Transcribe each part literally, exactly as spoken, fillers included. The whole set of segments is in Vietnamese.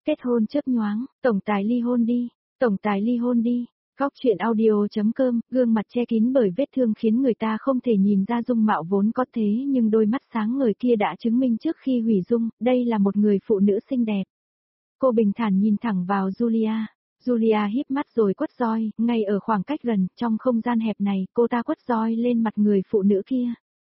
Kết hôn chớp nhoáng, tổng tài ly hôn đi, tổng tài ly hôn đi. Góc truyện audio.com, gương mặt che kín bởi vết thương khiến người ta không thể nhìn ra dung mạo vốn có thế nhưng đôi mắt sáng ngời kia đã chứng minh trước khi hủy dung, đây là một người phụ nữ xinh đẹp. Cô bình thản nhìn thẳng vào Julia. Julia híp mắt rồi quất roi, ngay ở khoảng cách gần, trong không gian hẹp này, cô ta quất roi lên mặt người phụ nữ kia.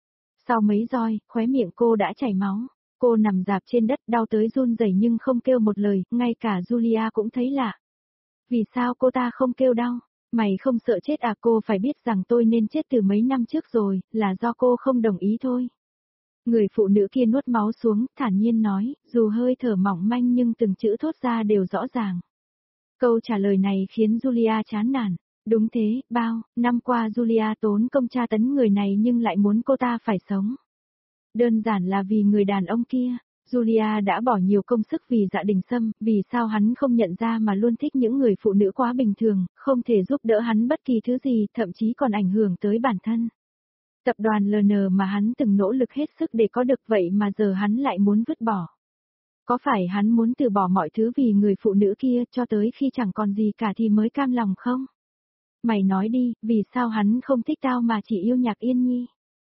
Sau mấy roi, khóe miệng cô đã chảy máu. Cô nằm rạp trên đất đau tới run rẩy nhưng không kêu một lời, ngay cả Julia cũng thấy lạ. Vì sao cô ta không kêu đau? Mày không sợ chết à? Cô phải biết rằng tôi nên chết từ mấy năm trước rồi, là do cô không đồng ý thôi. Người phụ nữ kia nuốt máu xuống, thản nhiên nói, dù hơi thở mỏng manh nhưng từng chữ thốt ra đều rõ ràng. Câu trả lời này khiến Julia chán nản. Đúng thế, bao năm qua Julia tốn công tra tấn người này nhưng lại muốn cô ta phải sống. Đơn giản là vì người đàn ông kia. Julia đã bỏ nhiều công sức vì Dạ Đình Sâm, vì sao hắn không nhận ra mà luôn thích những người phụ nữ quá bình thường, không thể giúp đỡ hắn bất kỳ thứ gì, thậm chí còn ảnh hưởng tới bản thân. Tập đoàn lờ en mà hắn từng nỗ lực hết sức để có được vậy mà giờ hắn lại muốn vứt bỏ. Có phải hắn muốn từ bỏ mọi thứ vì người phụ nữ kia cho tới khi chẳng còn gì cả thì mới cam lòng không? Mày nói đi, vì sao hắn không thích tao mà chỉ yêu Nhạc Yên Nhi?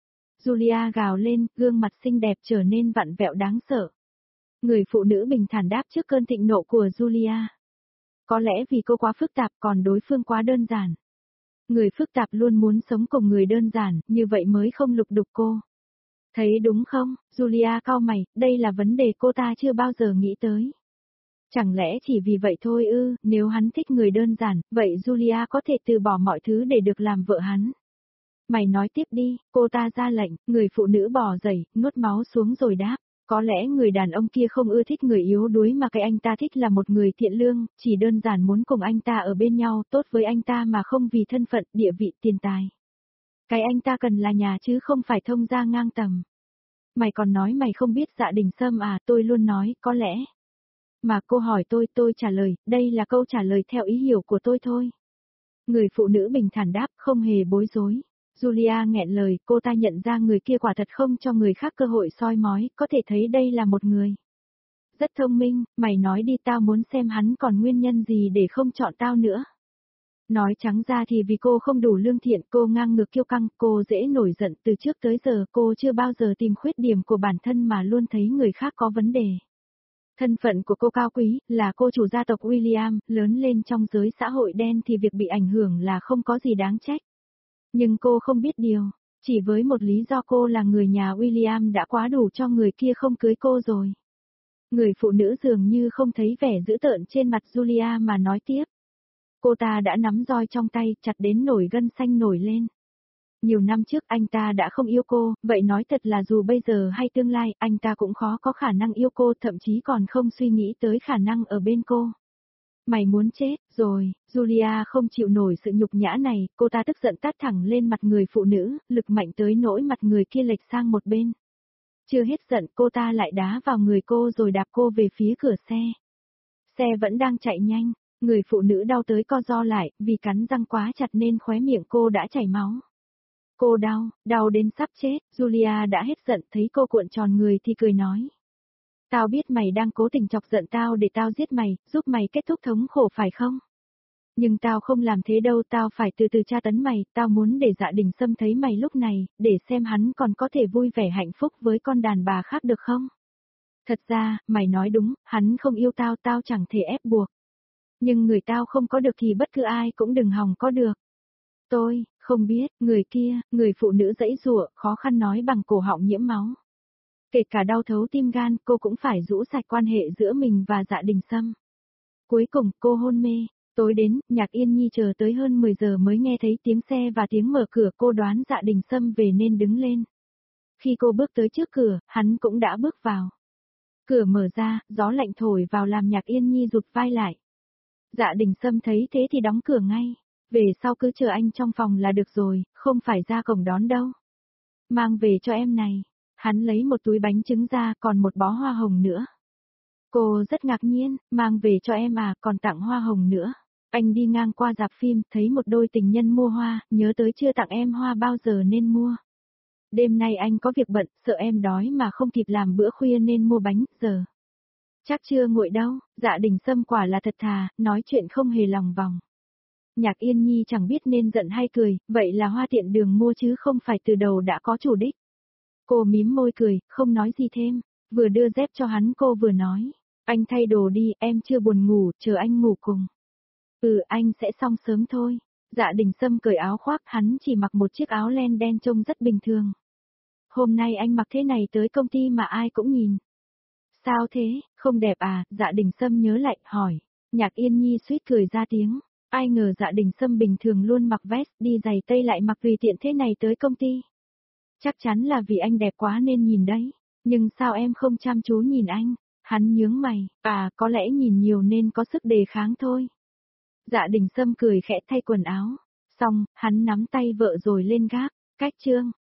Julia gào lên, gương mặt xinh đẹp trở nên vặn vẹo đáng sợ. Người phụ nữ bình thản đáp trước cơn thịnh nộ của Julia. Có lẽ vì cô quá phức tạp còn đối phương quá đơn giản. Người phức tạp luôn muốn sống cùng người đơn giản, như vậy mới không lục đục cô. Thấy đúng không, Julia cau mày, đây là vấn đề cô ta chưa bao giờ nghĩ tới. Chẳng lẽ chỉ vì vậy thôi ư, nếu hắn thích người đơn giản, vậy Julia có thể từ bỏ mọi thứ để được làm vợ hắn. Mày nói tiếp đi, cô ta ra lệnh, người phụ nữ bò dậy, nuốt máu xuống rồi đáp. Có lẽ người đàn ông kia không ưa thích người yếu đuối mà cái anh ta thích là một người thiện lương, chỉ đơn giản muốn cùng anh ta ở bên nhau, tốt với anh ta mà không vì thân phận, địa vị, tiền tài. Cái anh ta cần là nhà chứ không phải thông gia ngang tầm. Mày còn nói mày không biết Dạ Đình Sâm à? Tôi luôn nói, có lẽ. Mà cô hỏi tôi, tôi trả lời, đây là câu trả lời theo ý hiểu của tôi thôi. Người phụ nữ bình thản đáp, không hề bối rối. Julia nghẹn lời, cô ta nhận ra người kia quả thật không cho người khác cơ hội soi mói, có thể thấy đây là một người rất thông minh. Mày nói đi, tao muốn xem hắn còn nguyên nhân gì để không chọn tao nữa. Nói trắng ra thì vì cô không đủ lương thiện, cô ngang ngược kiêu căng, cô dễ nổi giận, từ trước tới giờ cô chưa bao giờ tìm khuyết điểm của bản thân mà luôn thấy người khác có vấn đề. Thân phận của cô cao quý, là cô chủ gia tộc William, lớn lên trong giới xã hội đen thì việc bị ảnh hưởng là không có gì đáng trách. Nhưng cô không biết điều, chỉ với một lý do cô là người nhà William đã quá đủ cho người kia không cưới cô rồi. Người phụ nữ dường như không thấy vẻ dữ tợn trên mặt Julia mà nói tiếp. Cô ta đã nắm roi trong tay, chặt đến nổi gân xanh nổi lên. Nhiều năm trước anh ta đã không yêu cô, vậy nói thật là dù bây giờ hay tương lai, anh ta cũng khó có khả năng yêu cô, thậm chí còn không suy nghĩ tới khả năng ở bên cô. Mày muốn chết, rồi, Julia không chịu nổi sự nhục nhã này, cô ta tức giận tát thẳng lên mặt người phụ nữ, lực mạnh tới nỗi mặt người kia lệch sang một bên. Chưa hết giận, cô ta lại đá vào người cô rồi đạp cô về phía cửa xe. Xe vẫn đang chạy nhanh, người phụ nữ đau tới co ro lại, vì cắn răng quá chặt nên khóe miệng cô đã chảy máu. Cô đau, đau đến sắp chết, Julia đã hết giận, thấy cô cuộn tròn người thì cười nói. Tao biết mày đang cố tình chọc giận tao để tao giết mày, giúp mày kết thúc thống khổ phải không? Nhưng tao không làm thế đâu, tao phải từ từ tra tấn mày, tao muốn để Dạ Đình Sâm thấy mày lúc này, để xem hắn còn có thể vui vẻ hạnh phúc với con đàn bà khác được không? Thật ra, mày nói đúng, hắn không yêu tao, tao chẳng thể ép buộc. Nhưng người tao không có được thì bất cứ ai cũng đừng hòng có được. Tôi, không biết, người kia, người phụ nữ giãy giụa, khó khăn nói bằng cổ họng nhiễm máu. Kể cả đau thấu tim gan, cô cũng phải rũ sạch quan hệ giữa mình và Dạ Đình Sâm. Cuối cùng, cô hôn mê. Tối đến, Nhạc Yên Nhi chờ tới hơn mười giờ mới nghe thấy tiếng xe và tiếng mở cửa, cô đoán Dạ Đình Sâm về nên đứng lên. Khi cô bước tới trước cửa, hắn cũng đã bước vào. Cửa mở ra, gió lạnh thổi vào làm Nhạc Yên Nhi rụt vai lại. Dạ Đình Sâm thấy thế thì đóng cửa ngay. Về sau cứ chờ anh trong phòng là được rồi, không phải ra cổng đón đâu. Mang về cho em này. Hắn lấy một túi bánh trứng ra, còn một bó hoa hồng nữa. Cô rất ngạc nhiên, mang về cho em à, còn tặng hoa hồng nữa. Anh đi ngang qua rạp phim, thấy một đôi tình nhân mua hoa, nhớ tới chưa tặng em hoa bao giờ nên mua. Đêm nay anh có việc bận, sợ em đói mà không kịp làm bữa khuya nên mua bánh, giờ. Chắc chưa nguội đâu, Dạ Đình Sâm quả là thật thà, nói chuyện không hề lòng vòng. Nhạc Yên Nhi chẳng biết nên giận hay cười, vậy là hoa tiện đường mua chứ không phải từ đầu đã có chủ đích. Cô mím môi cười, không nói gì thêm, vừa đưa dép cho hắn cô vừa nói, anh thay đồ đi, em chưa buồn ngủ, chờ anh ngủ cùng. Ừ, anh sẽ xong sớm thôi. Dạ Đình Sâm cởi áo khoác, hắn chỉ mặc một chiếc áo len đen trông rất bình thường. Hôm nay anh mặc thế này tới công ty mà ai cũng nhìn. Sao thế, không đẹp à? Dạ Đình Sâm nhớ lại, hỏi. Nhạc Yên Nhi suýt cười ra tiếng. Ai ngờ Dạ Đình Sâm bình thường luôn mặc vest, đi giày tây lại mặc tùy tiện thế này tới công ty. Chắc chắn là vì anh đẹp quá nên nhìn đấy. Nhưng sao em không chăm chú nhìn anh? Hắn nhướng mày, à có lẽ nhìn nhiều nên có sức đề kháng thôi. Dạ Đình Sâm cười khẽ thay quần áo. Xong, hắn nắm tay vợ rồi lên gác. Cách chương.